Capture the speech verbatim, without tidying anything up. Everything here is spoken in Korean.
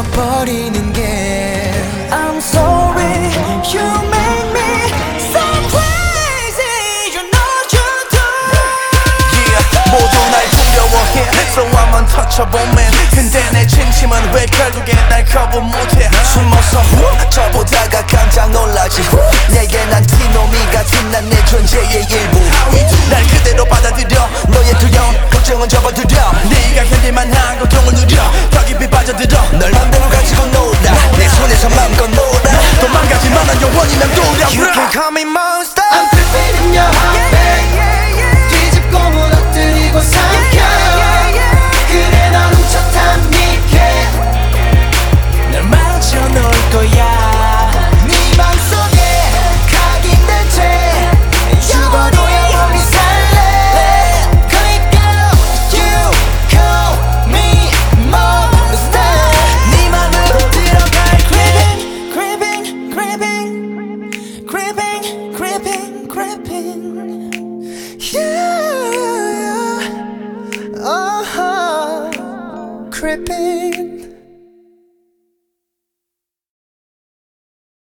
버리는 게 I'm sorry you make me so crazy you know you do Yeah 모두 날 두려워해 So I'm untouchable man 근데 내 진심은 왜 결국에 날 거부 못해 숨어서 후 저보다가 깜짝 놀라지 후 내게 난 티노미 같은 난 내 존재의 일부 날 그대로 받아들여 너의 두려움 걱정은 접어들여 네가 견딜만한 고통을 누려 더 깊이 빠져들어 널 맘대로 가지고 놀아 내 손에서 맘껏 놀아 도망가지만 난 영원히 난 두려워 You can call me monster I'm creeping in your heart babe 뒤집고 무너뜨리고 삼켜 그래 넌 훔쳤단 니게 널 마주쳐 놓을 거야 네 맘속에 각인된 채 죽어도 영원히 살래 Creep girl you call me monster 네 맘으로 들어갈 Creeping creeping creeping creeping creeping creeping yeah uh-huh creeping